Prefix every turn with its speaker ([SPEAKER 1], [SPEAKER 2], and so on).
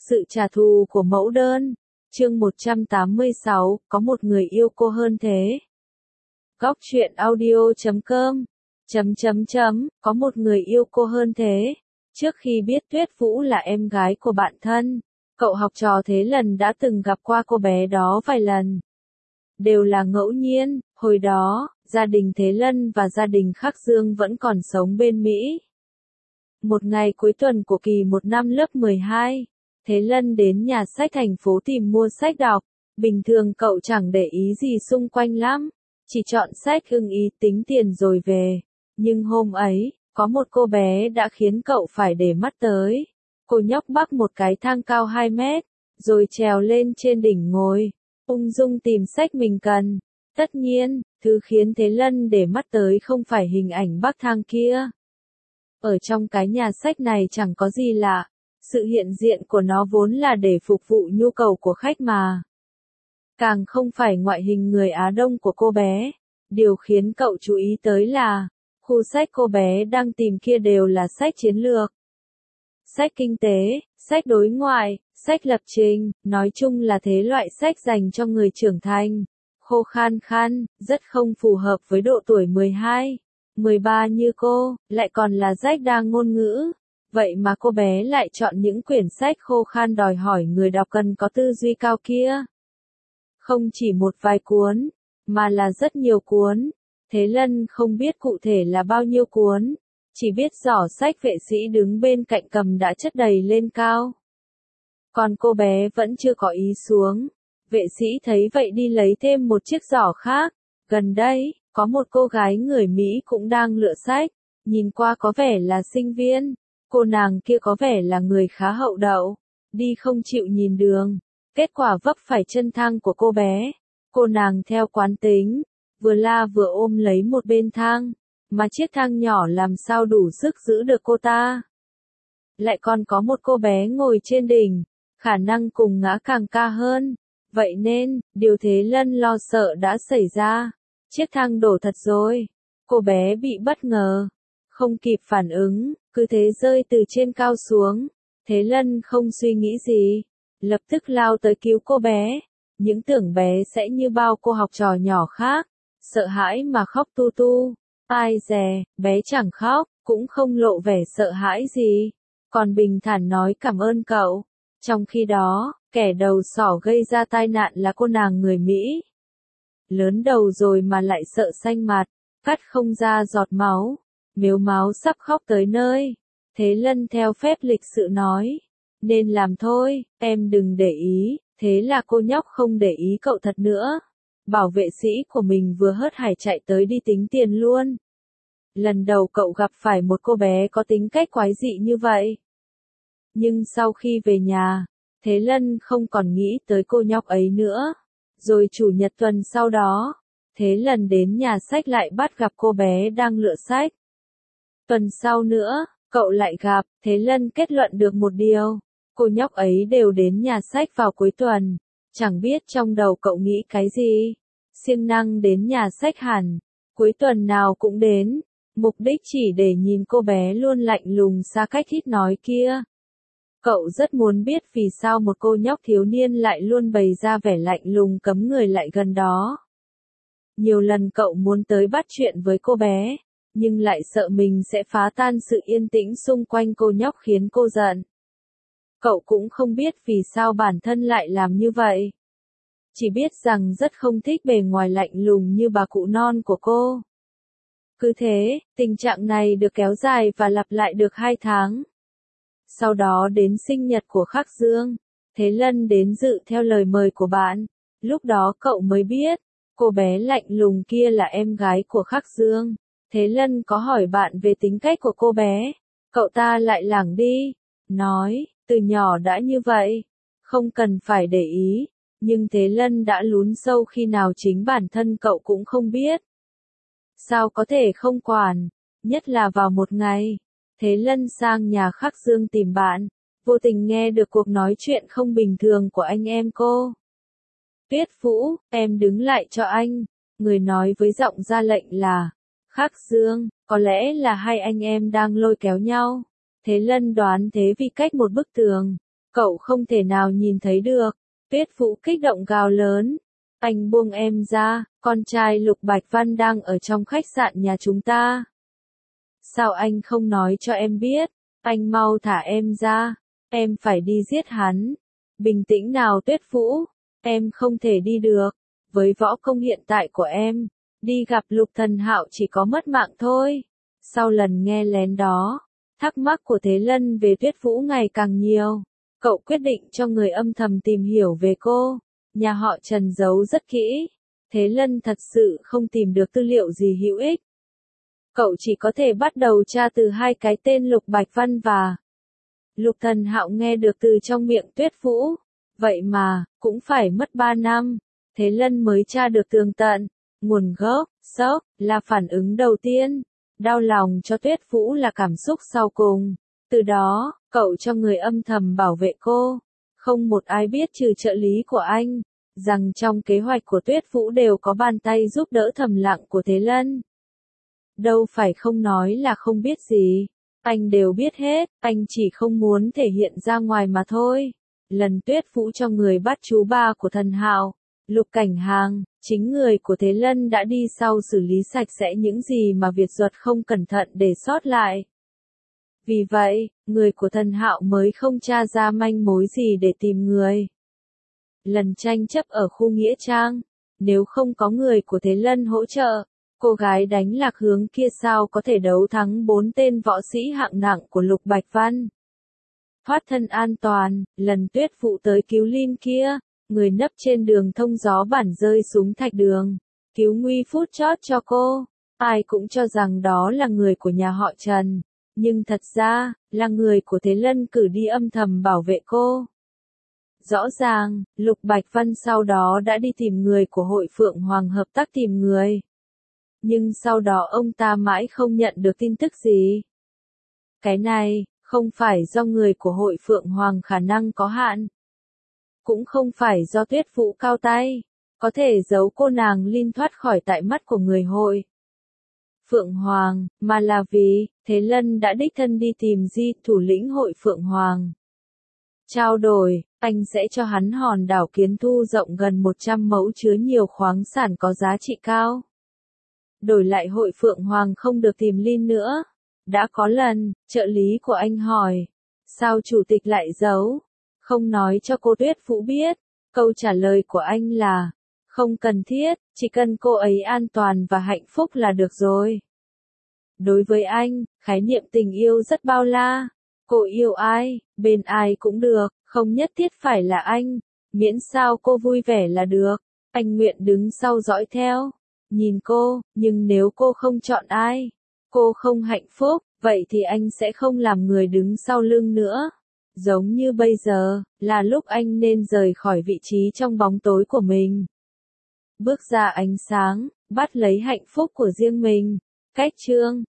[SPEAKER 1] Sự trả thù của mẫu đơn. Chương 186, có một người yêu cô hơn thế. Góc truyện audio.com có một người yêu cô hơn thế. Trước khi biết Tuyết Vũ là em gái của bạn thân, cậu học trò Thế Lần đã từng gặp qua cô bé đó vài lần. Đều là ngẫu nhiên, hồi đó, gia đình Thế Lân và gia đình Khắc Dương vẫn còn sống bên Mỹ. Một ngày cuối tuần của kỳ 1 năm lớp 12, Thế Lân đến nhà sách thành phố tìm mua sách đọc. Bình thường cậu chẳng để ý gì xung quanh lắm, chỉ chọn sách ưng ý tính tiền rồi về. Nhưng hôm ấy, có một cô bé đã khiến cậu phải để mắt tới. Cô nhóc bắc một cái thang cao 2 mét, rồi trèo lên trên đỉnh ngồi, ung dung tìm sách mình cần. Tất nhiên, thứ khiến Thế Lân để mắt tới không phải hình ảnh bắc thang kia. Ở trong cái nhà sách này chẳng có gì lạ, sự hiện diện của nó vốn là để phục vụ nhu cầu của khách mà. Càng không phải ngoại hình người Á Đông của cô bé. Điều khiến cậu chú ý tới là, khu sách cô bé đang tìm kia đều là sách chiến lược, sách kinh tế, sách đối ngoại, sách lập trình, nói chung là thế loại sách dành cho người trưởng thành. Khô khan, rất không phù hợp với độ tuổi 12, 13 như cô, lại còn là rách đa ngôn ngữ. Vậy mà cô bé lại chọn những quyển sách khô khan đòi hỏi người đọc cần có tư duy cao kia. Không chỉ một vài cuốn, mà là rất nhiều cuốn. Thế Lân không biết cụ thể là bao nhiêu cuốn, chỉ biết giỏ sách vệ sĩ đứng bên cạnh cầm đã chất đầy lên cao. Còn cô bé vẫn chưa có ý xuống. Vệ sĩ thấy vậy đi lấy thêm một chiếc giỏ khác. Gần đây, có một cô gái người Mỹ cũng đang lựa sách, nhìn qua có vẻ là sinh viên. Cô nàng kia có vẻ là người khá hậu đậu, đi không chịu nhìn đường. Kết quả vấp phải chân thang của cô bé. Cô nàng theo quán tính, vừa la vừa ôm lấy một bên thang, mà chiếc thang nhỏ làm sao đủ sức giữ được cô ta. Lại còn có một cô bé ngồi trên đỉnh, khả năng cùng ngã càng ca hơn. Vậy nên, điều Thế Lân lo sợ đã xảy ra. Chiếc thang đổ thật rồi. Cô bé bị bất ngờ, không kịp phản ứng, cứ thế rơi từ trên cao xuống. Thế Lân không suy nghĩ gì, lập tức lao tới cứu cô bé. Những tưởng bé sẽ như bao cô học trò nhỏ khác, sợ hãi mà khóc tu tu. Ai dè, bé chẳng khóc, cũng không lộ vẻ sợ hãi gì, còn bình thản nói cảm ơn cậu. Trong khi đó, kẻ đầu sỏ gây ra tai nạn là cô nàng người Mỹ. Lớn đầu rồi mà lại sợ xanh mặt, cắt không ra giọt máu, mếu máo sắp khóc tới nơi. Thế Lân theo phép lịch sự nói, nên làm thôi, em đừng để ý. Thế là cô nhóc không để ý cậu thật nữa. Bảo vệ sĩ của mình vừa hớt hải chạy tới đi tính tiền luôn. Lần đầu cậu gặp phải một cô bé có tính cách quái dị như vậy. Nhưng sau khi về nhà, Thế Lân không còn nghĩ tới cô nhóc ấy nữa. Rồi chủ nhật tuần sau đó, Thế Lần đến nhà sách lại bắt gặp cô bé đang lựa sách. Tuần sau nữa, cậu lại gặp. Thế Lân kết luận được một điều. Cô nhóc ấy đều đến nhà sách vào cuối tuần. Chẳng biết trong đầu cậu nghĩ cái gì. Siêng năng đến nhà sách hẳn. Cuối tuần nào cũng đến. Mục đích chỉ để nhìn cô bé luôn lạnh lùng xa cách ít nói kia. Cậu rất muốn biết vì sao một cô nhóc thiếu niên lại luôn bày ra vẻ lạnh lùng cấm người lại gần đó. Nhiều lần cậu muốn tới bắt chuyện với cô bé, nhưng lại sợ mình sẽ phá tan sự yên tĩnh xung quanh cô nhóc khiến cô giận. Cậu cũng không biết vì sao bản thân lại làm như vậy. Chỉ biết rằng rất không thích bề ngoài lạnh lùng như bà cụ non của cô. Cứ thế, tình trạng này được kéo dài và lặp lại được 2 tháng. Sau đó đến sinh nhật của Khắc Dương, Thế Lân đến dự theo lời mời của bạn. Lúc đó cậu mới biết, cô bé lạnh lùng kia là em gái của Khắc Dương. Thế Lân có hỏi bạn về tính cách của cô bé. Cậu ta lại lảng đi, nói, từ nhỏ đã như vậy, không cần phải để ý. Nhưng Thế Lân đã lún sâu khi nào chính bản thân cậu cũng không biết. Sao có thể không quản, nhất là vào một ngày. Thế Lân sang nhà Khắc Dương tìm bạn, vô tình nghe được cuộc nói chuyện không bình thường của anh em cô. Tuyết Vũ, em đứng lại cho anh. Người nói với giọng ra lệnh là Khắc Dương, có lẽ là hai anh em đang lôi kéo nhau. Thế Lân đoán thế vì cách một bức tường. Cậu không thể nào nhìn thấy được. Tuyết Vũ kích động gào lớn. Anh buông em ra, con trai Lục Bạch Văn đang ở trong khách sạn nhà chúng ta. Sao anh không nói cho em biết? Anh mau thả em ra. Em phải đi giết hắn. Bình tĩnh nào Tuyết Vũ. Em không thể đi được. Với võ công hiện tại của em, đi gặp Lục Thần Hạo chỉ có mất mạng thôi. Sau lần nghe lén đó, thắc mắc của Thế Lân về Tuyết Vũ ngày càng nhiều. Cậu quyết định cho người âm thầm tìm hiểu về cô. Nhà họ Trần giấu rất kỹ. Thế Lân thật sự không tìm được tư liệu gì hữu ích. Cậu chỉ có thể bắt đầu tra từ hai cái tên Lục Bạch Văn và Lục Thần Hạo nghe được từ trong miệng Tuyết Vũ. Vậy mà, cũng phải mất 3 năm. Thế Lân mới tra được tường tận. Nguồn gốc, sốc, là phản ứng đầu tiên. Đau lòng cho Tuyết Vũ là cảm xúc sau cùng. Từ đó, cậu cho người âm thầm bảo vệ cô. Không một ai biết trừ trợ lý của anh, rằng trong kế hoạch của Tuyết Vũ đều có bàn tay giúp đỡ thầm lặng của Thế Lân. Đâu phải không nói là không biết gì. Anh đều biết hết, anh chỉ không muốn thể hiện ra ngoài mà thôi. Lần Tuyết Vũ cho người bắt chú ba của Thần Hạo, Lục Cảnh Hàng, chính người của Thế Lân đã đi sau xử lý sạch sẽ những gì mà Việt Duật không cẩn thận để sót lại. Vì vậy, người của Thần Hạo mới không tra ra manh mối gì để tìm người. Lần tranh chấp ở khu Nghĩa Trang, nếu không có người của Thế Lân hỗ trợ, cô gái đánh lạc hướng kia sao có thể đấu thắng 4 tên võ sĩ hạng nặng của Lục Bạch Văn. Thoát thân an toàn, lần Tuyết Vũ tới cứu Linh kia, người nấp trên đường thông gió bản rơi xuống thạch đường, cứu nguy phút chót cho cô. Ai cũng cho rằng đó là người của nhà họ Trần, nhưng thật ra, là người của Thế Lân cử đi âm thầm bảo vệ cô. Rõ ràng, Lục Bạch Văn sau đó đã đi tìm người của Hội Phượng Hoàng hợp tác tìm người. Nhưng sau đó ông ta mãi không nhận được tin tức gì. Cái này, không phải do người của Hội Phượng Hoàng khả năng có hạn. Cũng không phải do Tuyết Vũ cao tay, có thể giấu cô nàng Linh thoát khỏi tại mắt của người Hội Phượng Hoàng, mà là vì, Thế Lân đã đích thân đi tìm Di thủ lĩnh Hội Phượng Hoàng. Trao đổi, anh sẽ cho hắn hòn đảo Kiến Thu rộng gần 100 mẫu chứa nhiều khoáng sản có giá trị cao. Đổi lại Hội Phượng Hoàng không được tìm Linh nữa. Đã có lần, trợ lý của anh hỏi, sao chủ tịch lại giấu, không nói cho cô Tuyết Vũ biết. Câu trả lời của anh là, không cần thiết, chỉ cần cô ấy an toàn và hạnh phúc là được rồi. Đối với anh, khái niệm tình yêu rất bao la. Cô yêu ai, bên ai cũng được, không nhất thiết phải là anh. Miễn sao cô vui vẻ là được. Anh nguyện đứng sau dõi theo. Nhìn cô, nhưng nếu cô không chọn ai, cô không hạnh phúc, vậy thì anh sẽ không làm người đứng sau lưng nữa. Giống như bây giờ, là lúc anh nên rời khỏi vị trí trong bóng tối của mình. Bước ra ánh sáng, bắt lấy hạnh phúc của riêng mình. Cách chương